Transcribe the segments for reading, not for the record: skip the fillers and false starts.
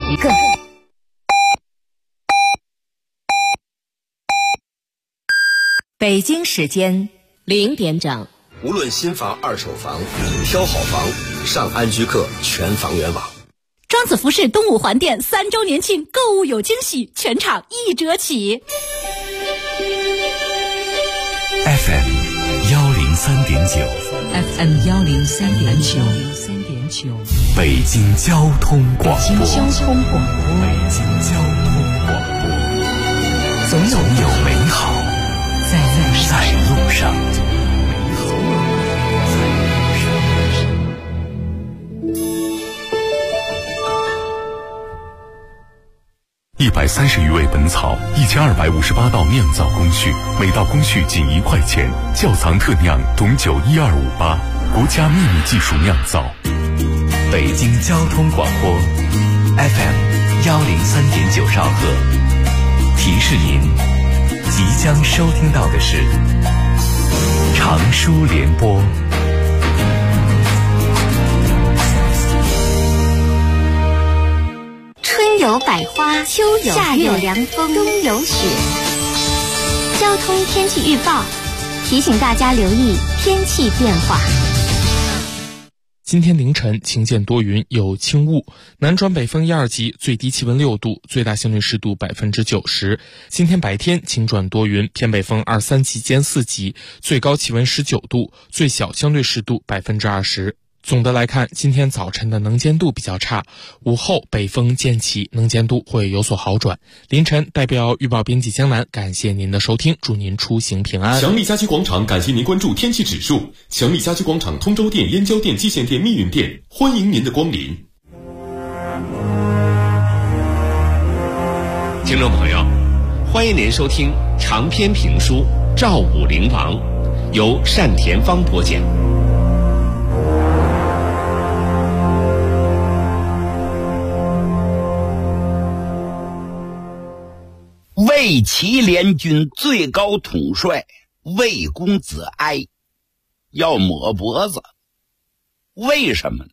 一个。北京时间0点整。 无论新房、二手房，挑好房，上安居客全房源网。 庄子服饰东五环店3周年庆购物有惊喜，全场1折起。 FM 103.9 FM 103.9 北京交通广播。 北京交通广播。总有美好在路上。130余味本草，1258道酿造工序，每道工序仅1块钱。窖藏特酿董酒12588，国家秘密技术酿造。北京交通广播 FM 103.9兆赫，提示您即将收听到的是长舒联播。 春有百花，秋有夏有凉风，冬有雪。交通天气预报提醒大家留意天气变化。 今天凌晨晴间多云，有轻雾，南转北风1、2级，最低气温6度，最大相对湿度90%。今天白天晴转多云，偏北风2、3级兼4级，最高气温19度，最小相对湿度20%。总的来看，今天早晨的能见度比较差，午后北风渐起，能见度会有所好转。凌晨代表预报编辑江南，感谢您的收听，祝您出行平安。 强力家居广场感谢您关注天气指数。强力家居广场通州店、燕郊店、蓟县店、密云店，欢迎您的光临。 听众朋友，欢迎您收听长篇评书《赵武灵王》，由单田芳播讲。 魏齐联军最高统帅魏公子哀要抹脖子，为什么呢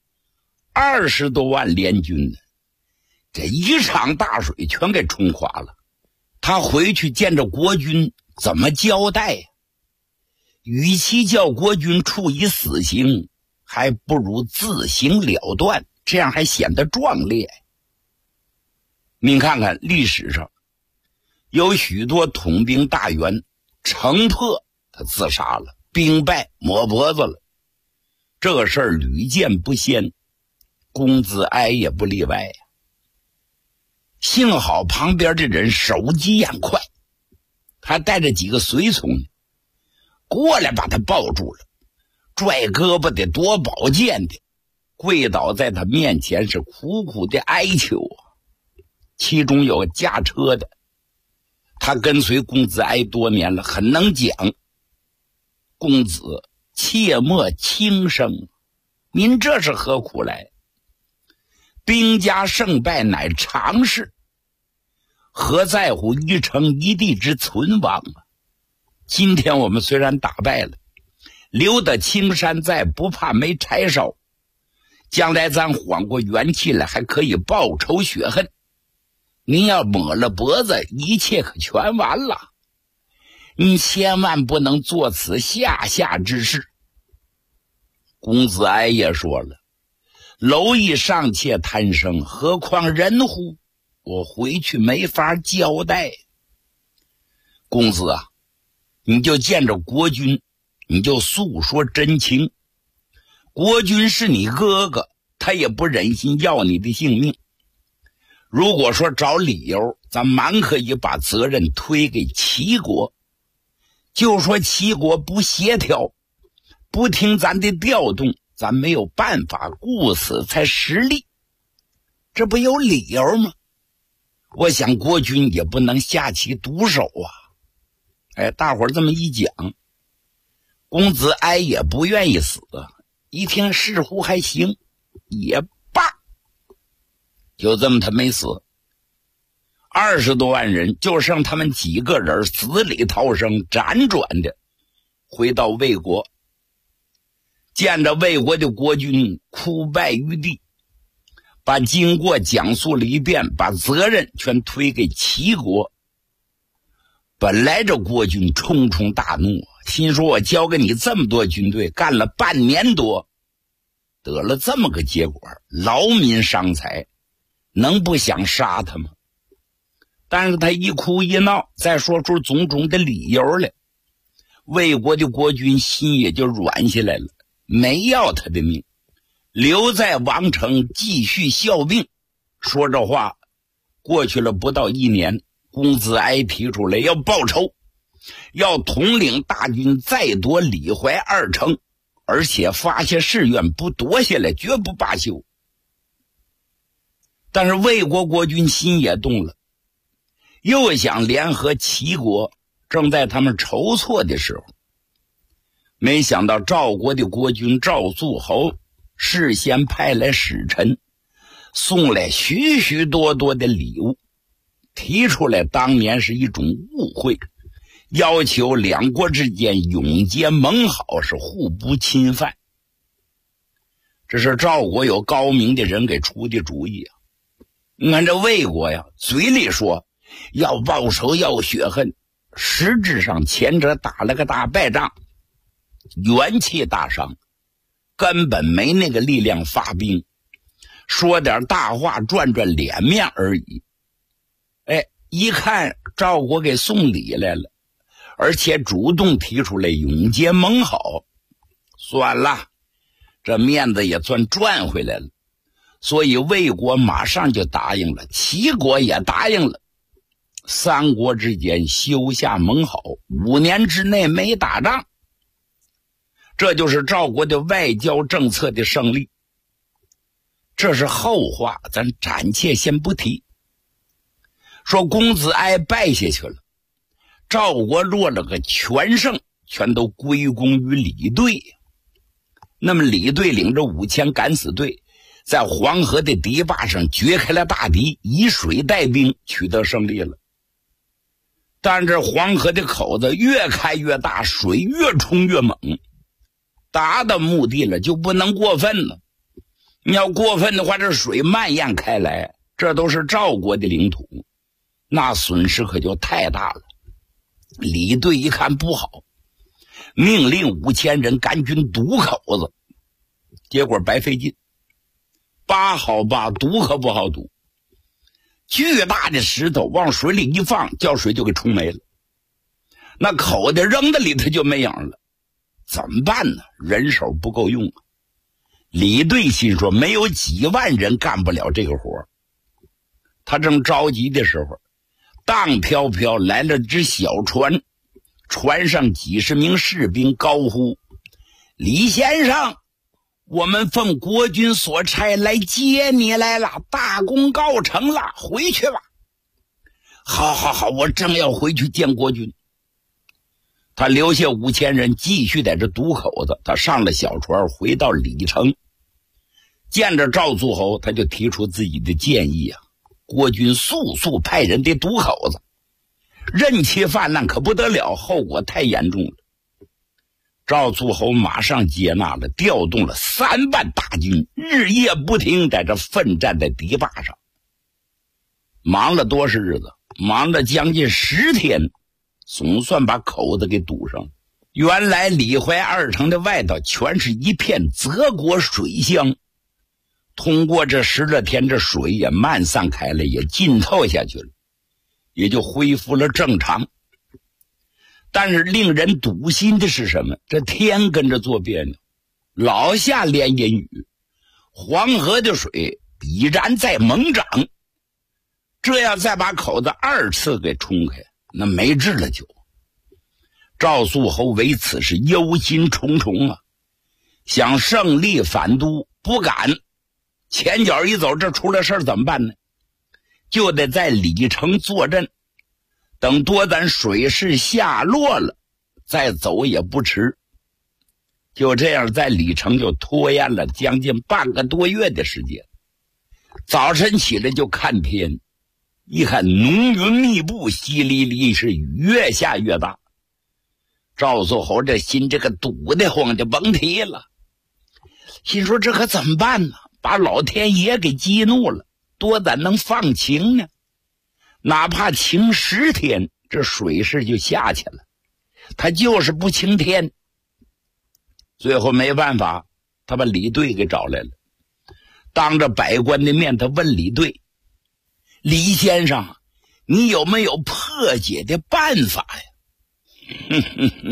？20多万联军呢，这一场大水全给冲垮了。他回去见着国君怎么交代呀？与其叫国君处以死刑，还不如自行了断，这样还显得壮烈。您看看历史上有许多统兵大员城破他自杀了，兵败抹脖子了，这个事儿屡见不鲜，公子哀也不例外呀。幸好旁边这人手疾眼快，还带着几个随从过来把他抱住了，拽胳膊的夺宝剑的跪倒在他面前，是苦苦的哀求啊。其中有个驾车的，他跟随公子哀多年了，很能讲。公子切莫轻生，您这是何苦来？兵家胜败乃常事，何在乎一城一地之存亡啊？今天我们虽然打败了，留得青山在，不怕没柴烧。将来咱缓过元气来，还可以报仇雪恨。您要抹了脖子，一切可全完了。你千万不能做此下之事。公子哀也说了，蝼蚁尚且贪生，何况人乎？我回去没法交代。公子啊，你就见着国君，你就诉说真情。国君是你哥哥，他也不忍心要你的性命。如果说找理由，咱蛮可以把责任推给齐国，就说齐国不协调，不听咱的调动，咱没有办法，故此才失利，这不有理由吗？我想国君也不能下其毒手啊。大伙儿这么一讲，公子哀也不愿意死，一听似乎还行，也罢，就这么他没死。20多万人就剩他们几个人死里逃生，辗转的回到魏国，见着魏国的国君哭拜于地， 把经过讲述了一遍，把责任全推给齐国。本来这国君冲冲大怒，心说我交给你这么多军队，干了半年多，得了这么个结果，劳民伤财，能不想杀他吗？但是他一哭一闹，再说出种种的理由来，魏国的国君心也就软下来了，没要他的命，留在王城继续效命。说这话过去了不到1年，公子哀提出来要报仇，要统领大军再夺李淮2城，而且发下誓愿，不夺下来绝不罢休。但是魏国国君心也动了，又想联合齐国，正在他们筹措的时候，没想到赵国的国君赵肃侯事先派来使臣，送来许许多多的礼物，提出来当年是一种误会，要求两国之间永结盟好，是互不侵犯。这是赵国有高明的人给出的主意啊！你看这魏国呀，嘴里说要报仇要血恨，实质上前者打了个大败仗，元气大伤，根本没那个力量发兵，说点大话赚赚脸面而已。一看赵国给送礼来了，而且主动提出来永结盟好，算了，这面子也算赚回来了。所以魏国马上就答应了，齐国也答应了，三国之间修下盟好，5年之内没打仗。这就是赵国的外交政策的胜利。这是后话，咱暂且先不提。说公子哀败下去了，赵国落了个全胜，全都归功于李队。那么李队领着5000敢死队，在黄河的堤坝上掘开了大堤，以水带兵，取得胜利了。但这黄河的口子越开越大，水越冲越猛，达到目的了就不能过分了。你要过分的话，这水蔓延开来，这都是赵国的领土，那损失可就太大了。李队一看不好，命令5000人赶紧堵口子，结果白费劲。扒好扒，堵可不好堵。巨大的石头往水里一放，叫水就给冲没了，那口袋扔在里头就没影了。怎么办呢？人手不够用啊。李队心说没有几万人干不了这个活。他正着急的时候，荡飘飘来了只小船，船上几十名士兵高呼：李先生，我们奉国君所差来接你来了，大功告成了，回去吧。好，我正要回去见国君。他留下5000人继续在这堵口子，他上了小船回到李城，见着赵肃侯，他就提出自己的建议啊，国君速派人得堵口子，任其泛滥可不得了，后果太严重了。赵肃侯马上接纳了，调动了3万大军，日夜不停在这奋战在堤坝上。忙了多少日子？忙了将近10天，总算把口子给堵上。原来李淮2城的外头全是一片泽国水乡，通过这10来天，这水也漫散开了，也浸透下去了，也就恢复了正常。但是令人堵心的是什么？这天跟着做别扭，老下连阴雨，黄河的水已然在猛涨，这要再把口子2次给冲开，那没治了就。赵肃侯为此是忧心忡忡啊，想胜利反都不敢，前脚一走，这出了事怎么办呢？就得在李城坐镇，等多咱水势下落了再走也不迟。就这样在李城就拖延了将近半个多月的时间。早晨起来就看天，一看浓云密布，淅沥沥，是雨越下越大。赵肃侯这心这个堵得慌就甭提了，心说这可怎么办呢？ 把老天爷给激怒了，多咱能放晴呢？哪怕晴10天，这水势就下去了，他就是不晴天。最后没办法，他把李队给找来了，当着百官的面，他问李队：李先生，你有没有破解的办法呀？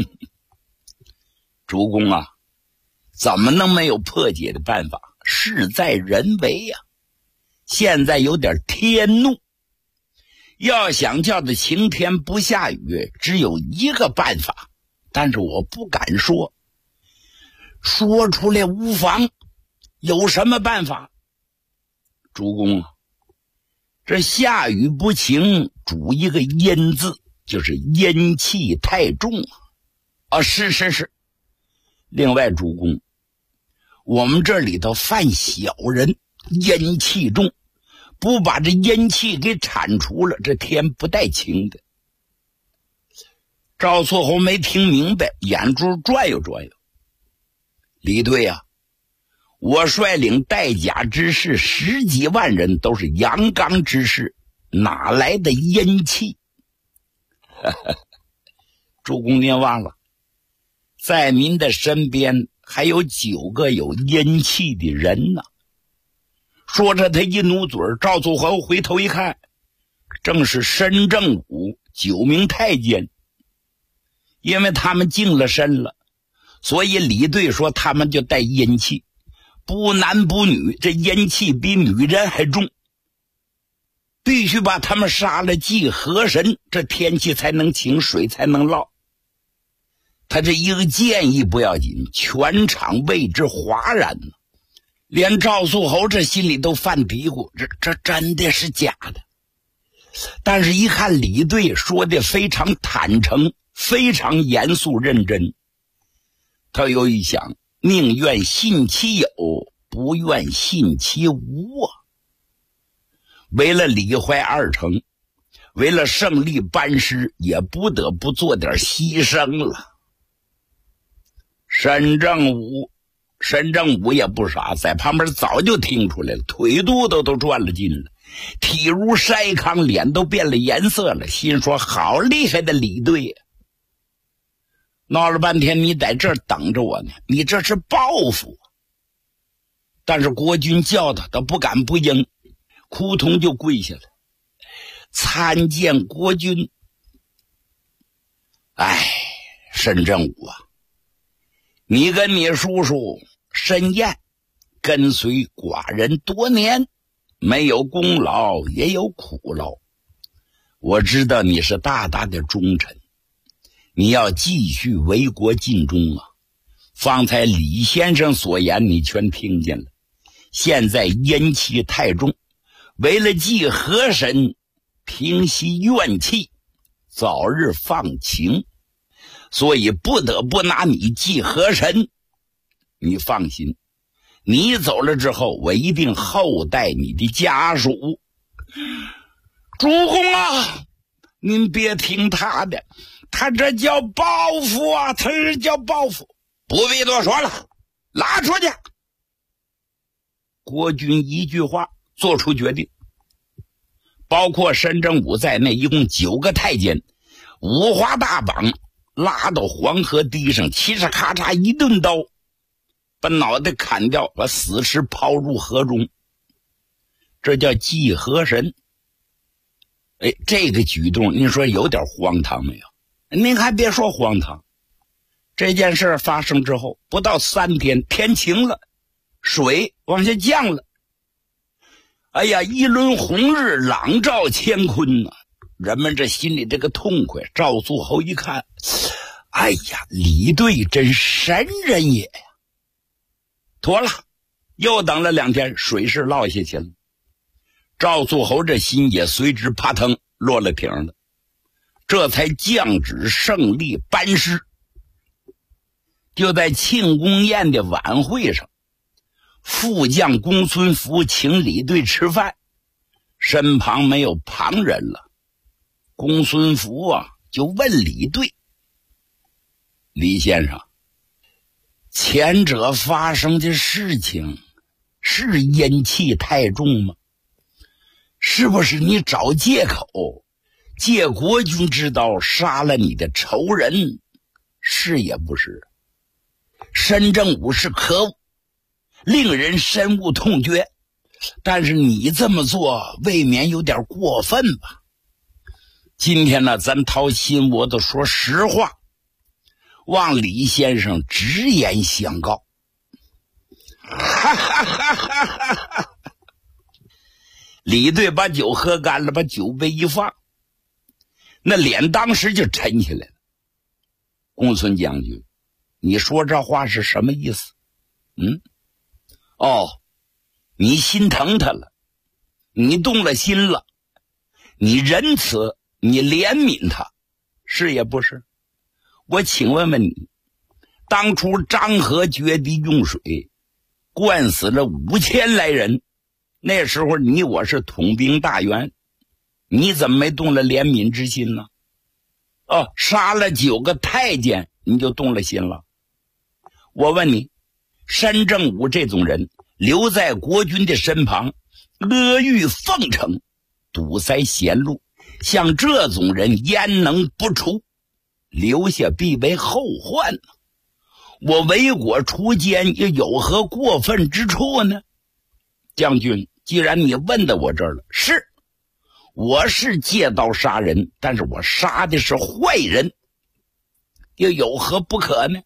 主公啊，怎么能没有破解的办法？事在人为呀。现在有点天怒，要想叫它晴天不下雨，只有一个办法，但是我不敢说，说出来无妨。有什么办法？主公啊，这下雨不晴，主一个阴字，就是阴气太重啊。是。另外，主公，我们这里头犯小人，阴气重，不把这阴气给铲除了，这天不带晴的。赵错侯没听明白，眼珠转悠转悠。李队啊，我率领带甲之士10几万人，都是阳刚之士，哪来的阴气？主公您忘了，在您的身边还有9个有阴气的人呢。说着他一努嘴，赵错侯回头一看，正是申正武9名太监。因为他们净了身了，所以李队说他们就带阴气，不男不女，这阴气比女人还重，必须把他们杀了祭河神，这天气才能晴，水才能涝。他这一个建议不要紧，全场为之哗然呢。连赵肃侯这心里都犯嘀咕，这真的是假的？但是一看李队说的非常坦诚，非常严肃认真，他又一想，宁愿信其有，不愿信其无啊。为了李怀2城，为了胜利班师，也不得不做点牺牲了。申正武也不傻，在旁边早就听出来了，腿肚子都转了筋了，体如筛糠，脸都变了颜色了，心说好厉害的李队呀！闹了半天你在这儿等着我呢，你这是报复。但是国君叫他不敢不应，扑通就跪下了，参见国君。申正武啊，你跟你叔叔申彦跟随寡人多年，没有功劳也有苦劳，我知道你是大大的忠臣，你要继续为国尽忠啊。方才李先生所言你全听见了，现在阴气太重，为了祭河神，平息怨气，早日放晴，所以不得不拿你祭河神。你放心，你走了之后，我一定厚待你的家属。主公啊，您别听他的，他这叫报复啊，他这叫报复。不必多说了，拉出去。国君一句话做出决定，包括申正武在内，一共9个太监，五花大绑，拉到黄河堤上，嘁哧咔嚓一顿刀，把脑袋砍掉，把死尸抛入河中。这叫祭河神。这个举动您说有点荒唐没有？您还别说荒唐，这件事发生之后不到3天，天晴了，水往下降了。一轮红日朗照乾坤啊，人们这心里这个痛快。赵肃侯一看，李队真神人也呀！妥了，又等了2天，水势落下去了，赵肃侯这心也随之啪腾落了停了，这才降旨胜利班师。就在庆功宴的晚会上，副将公孙福请李队吃饭，身旁没有旁人了。公孙福就问李队：李先生，前者发生的事情是阴气太重吗？是不是你找借口，借国君之刀杀了你的仇人？是也不是。申正武是可恶，令人深恶痛绝，但是你这么做未免有点过分吧。今天呢，咱掏心窝子说实话，望李先生直言相告。哈哈哈哈哈哈！李队把酒喝干了，把酒杯一放，那脸当时就沉起来了。公孙将军，你说这话是什么意思？你心疼他了，你动了心了，你仁慈，你怜悯他，是也不是？我请问问你，当初漳河决堤用水，灌死了5000来人，那时候你我是统兵大员，你怎么没动了怜悯之心呢？杀了9个太监，你就动了心了。我问你，申正武这种人留在国君的身旁，阿谀奉承，堵塞贤路，像这种人焉能不除？留下必为后患呢。我为国除奸，又有何过分之处呢？将军，既然你问到我这儿了，是，我是借刀杀人，但是我杀的是坏人，又有何不可呢？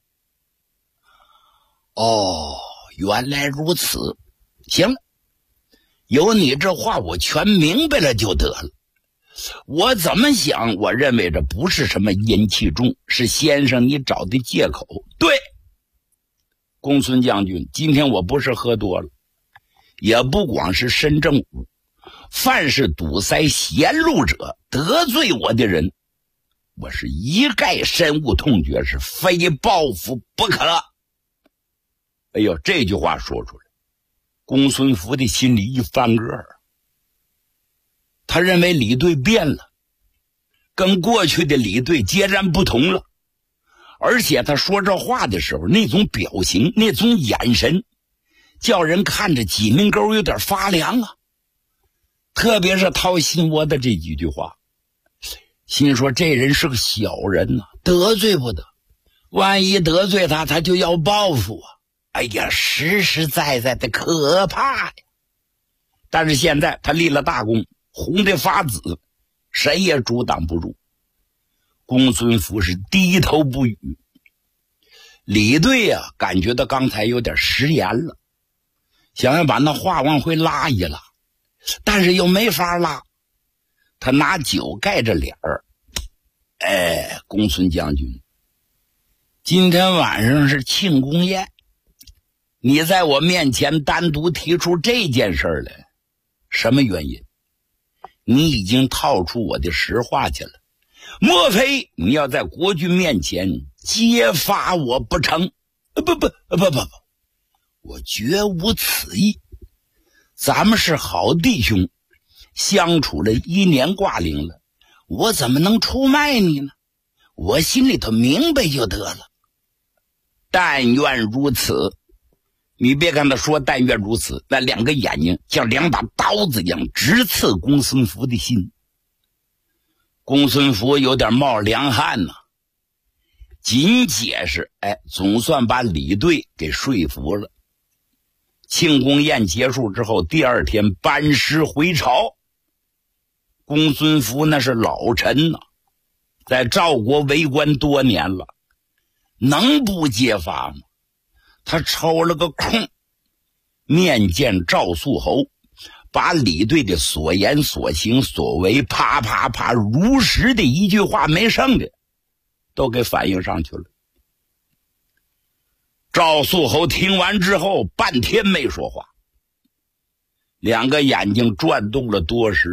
原来如此。行了，有你这话我全明白了就得了。我怎么想，我认为这不是什么阴气重，是先生你找的借口。对，公孙将军，今天我不是喝多了，也不光是申正武，凡是堵塞贤路者，得罪我的人，我是一概深恶痛绝，是非报复不可。哎呦，这句话说出来，公孙福的心里一翻个儿。他认为李队变了，跟过去的李队截然不同了。而且他说这话的时候，那种表情，那种眼神，叫人看着脊梁沟有点发凉啊。特别是掏心窝的这几句话，心说这人是个小人啊，得罪不得，万一得罪他，他就要报复啊。哎呀，实实在在的可怕呀！但是现在他立了大功，红得发紫，谁也阻挡不住。公孙福是低头不语。李队啊，感觉到刚才有点食言了，想要把那话往回拉一拉，但是又没法拉。他拿酒盖着脸儿。公孙将军，今天晚上是庆功宴，你在我面前单独提出这件事来，什么原因？你已经套出我的实话去了，莫非你要在国君面前揭发我不成？不，我绝无此意。咱们是好弟兄，相处了1年挂零了，我怎么能出卖你呢？我心里头明白就得了。但愿如此。你别跟他说但愿如此，那2个眼睛像2把刀子一样直刺公孙福的心。公孙福有点冒凉汗呐，仅解释，总算把李队给说服了。庆功宴结束之后，第2天班师回朝。公孙福那是老臣呐，在赵国为官多年了，能不揭发吗？他抽了个空，面见赵肃侯，把李队的所言所行所为，啪啪啪，如实的一句话没剩的都给反映上去了。赵肃侯听完之后半天没说话，2个眼睛转动了多时。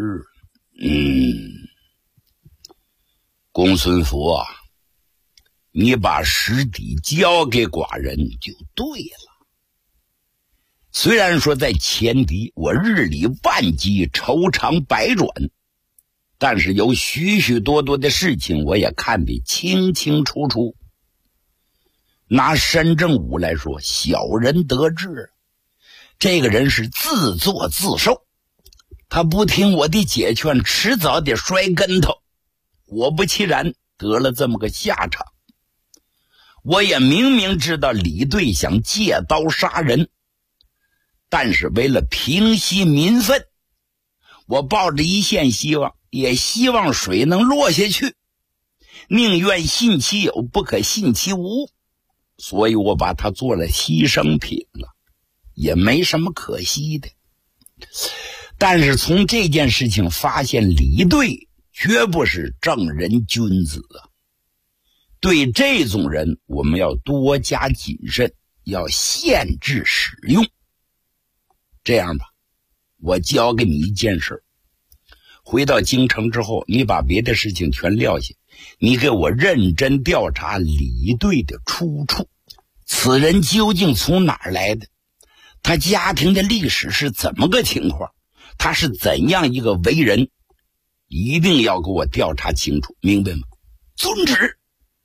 公孙福啊，你把实底交给寡人就对了。虽然说在前敌我日理万机，愁肠百转，但是有许许多多的事情我也看得清清楚楚。拿申正武来说，小人得志， 这个人是自作自受，他不听我的解劝，迟早得摔跟头，果不其然得了这么个下场。我也明明知道李队想借刀杀人，但是为了平息民愤，我抱着一线希望，也希望水能落下去，宁愿信其有，不可信其无，所以我把它做了牺牲品了，也没什么可惜的。但是从这件事情发现李队绝不是正人君子啊，对这种人我们要多加谨慎，要限制使用。这样吧，我教给你一件事，回到京城之后，你把别的事情全撂下，你给我认真调查李队的出处，此人究竟从哪儿来的，他家庭的历史是怎么个情况，他是怎样一个为人，一定要给我调查清楚，明白吗？遵旨。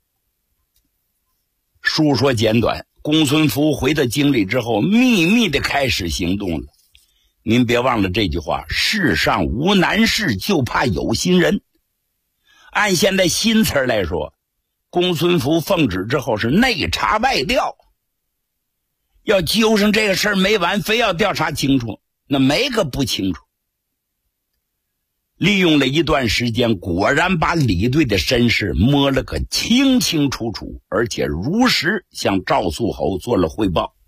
述说简短，公孙福回到京里之后，秘密的开始行动了。您别忘了这句话，世上无难事，就怕有心人。按现在新词来说，公孙福奉旨之后是内查外调，要揪上这个事儿没完，非要调查清楚，那没个不清楚。利用了一段时间，果然把李队的身世摸了个清清楚楚，而且如实向赵肃侯做了汇报。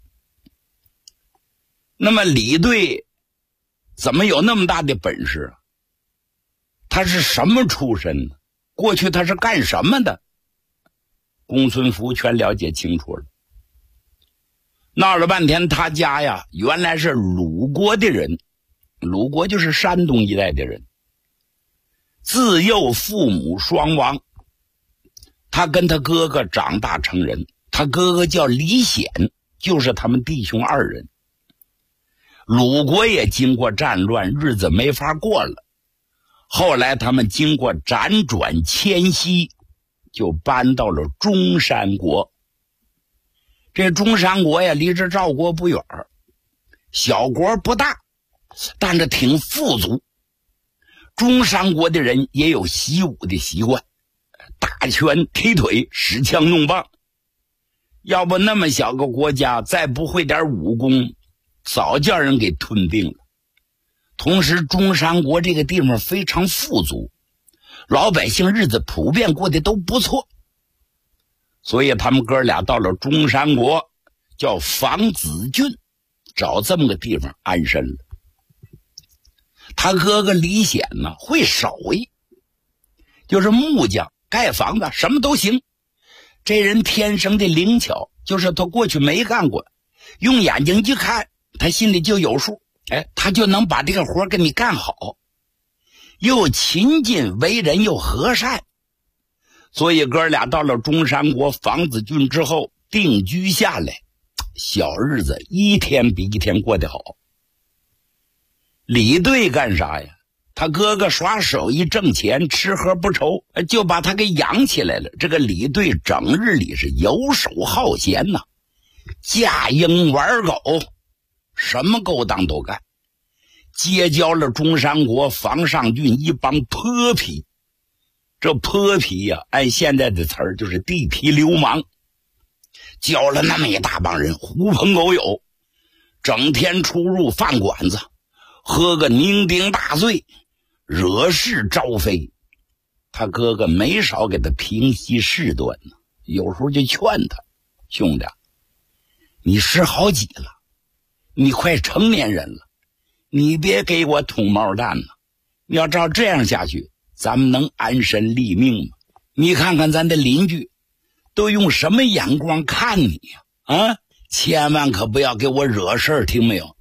那么李队怎么有那么大的本事啊？他是什么出身呢？过去他是干什么的？公孙福全了解清楚了。闹了半天，他家呀原来是鲁国的人，鲁国就是山东一带的人。自幼父母双亡，他跟他哥哥长大成人，他哥哥叫李显，就是他们弟兄二人。鲁国也经过战乱，日子没法过了，后来他们经过辗转迁徙，就搬到了中山国。这中山国呀离着赵国不远，小国不大，但是挺富足。中山国的人也有习武的习惯，打拳踢腿，使枪弄棒。要不那么小个国家，再不会点武功，早叫人给吞并了。同时中山国这个地方非常富足，老百姓日子普遍过得都不错，所以他们哥俩到了中山国，叫房子郡，找这么个地方安身了。他哥哥李显呢会手艺，就是木匠，盖房子什么都行。这人天生的灵巧，就是他过去没干过，用眼睛一看，他心里就有数，他就能把这个活给你干好。又勤谨为人，又和善，所以哥俩到了中山国房子郡之后定居下来，小日子一天比一天过得好。李队干啥呀？他哥哥耍手艺挣钱，吃喝不愁，就把他给养起来了。这个李队整日里是游手好闲呐，驾鹰玩狗，什么勾当都干，结交了中山国房上郡一帮泼皮。这泼皮呀，按现在的词儿就是地痞流氓，交了那么一大帮人，狐朋狗友，整天出入饭馆子，喝个酩酊大醉，惹是招非。他哥哥没少给他平息事端呢，有时候就劝他，兄弟，你10好几了，你快成年人了，你别给我捅毛蛋了，你要照这样下去，咱们能安身立命吗？你看看咱的邻居都用什么眼光看你呀？千万可不要给我惹事儿，听没有？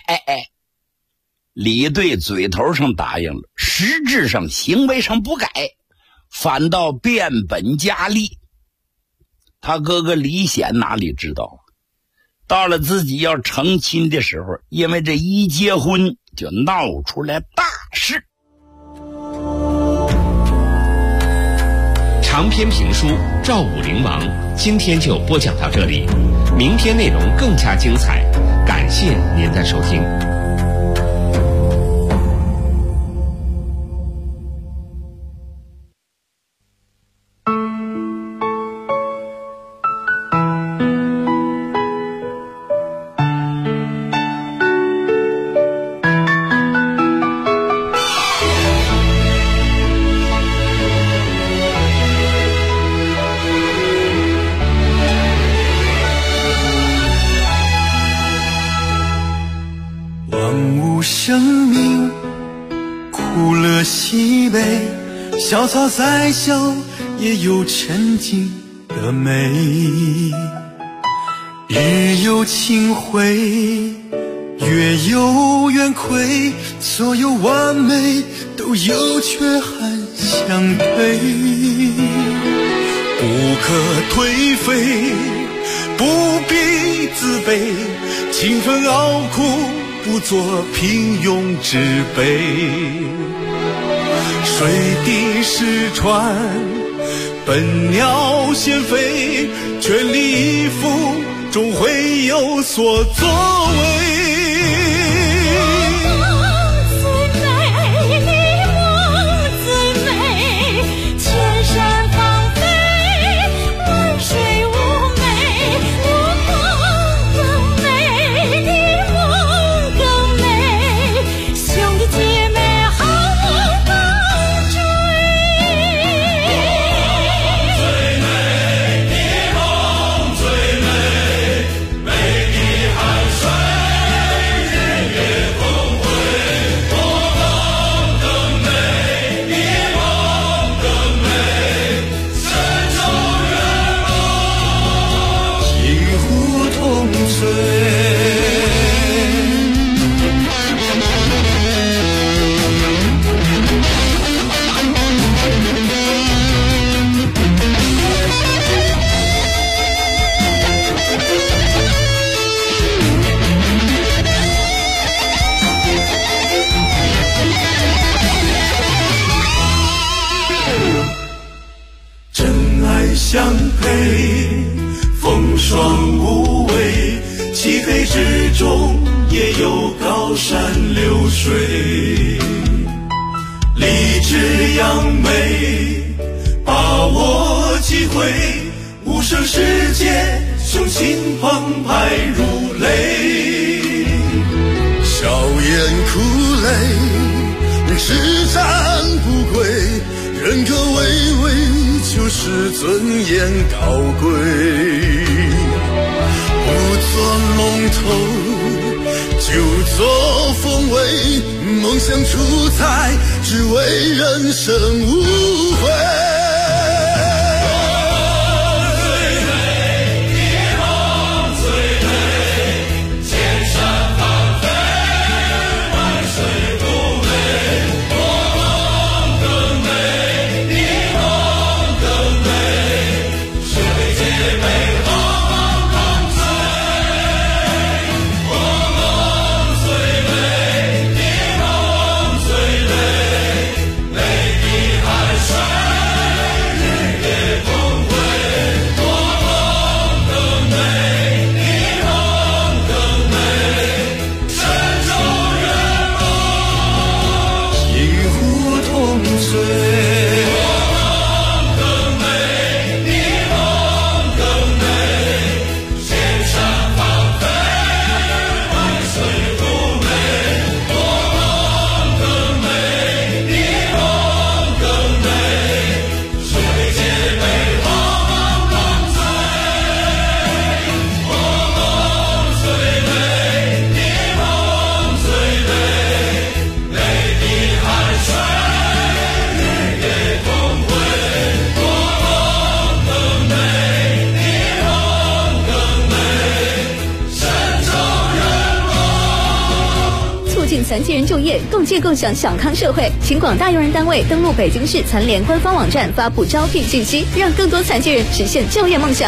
李队嘴头上答应了，实质上行为上不改，反倒变本加厉。他哥哥李显哪里知道，到了自己要成亲的时候，因为这一结婚就闹出来大事。 长篇评书《赵武灵王》今天就播讲到这里，明天内容更加精彩， 感谢您的收听。 生命苦乐喜悲，小草再小也有沉静的美。日有清辉，月有圆亏，所有完美都有缺憾相对。不可颓废，不必自卑，勤奋熬苦不做平庸之辈，水滴石穿，笨鸟先飞，全力以赴，终会有所作为。相配，风霜无畏，漆黑之中也有高山流水。立志扬眉，把握机会，无声世界，雄心澎湃如雷。笑颜苦泪，叱咤不归，人格巍巍，就是尊严高贵。不做龙头，就做凤尾，梦想出彩，只为人生无悔。 残疾人就业，共建共享小康社会，请广大用人单位登录北京市残联官方网站发布招聘信息，让更多残疾人实现就业梦想。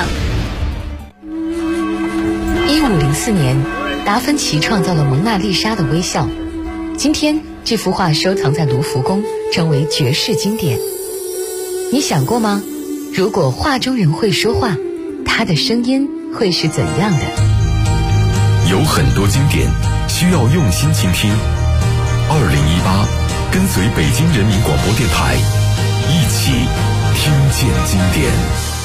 1504年，达芬奇创造了蒙娜丽莎的微笑，今天这幅画收藏在卢浮宫，成为绝世经典。你想过吗？如果画中人会说话，他的声音会是怎样的？ 有很多经典需要用心倾听。2018，跟随北京人民广播电台，一起听见经典。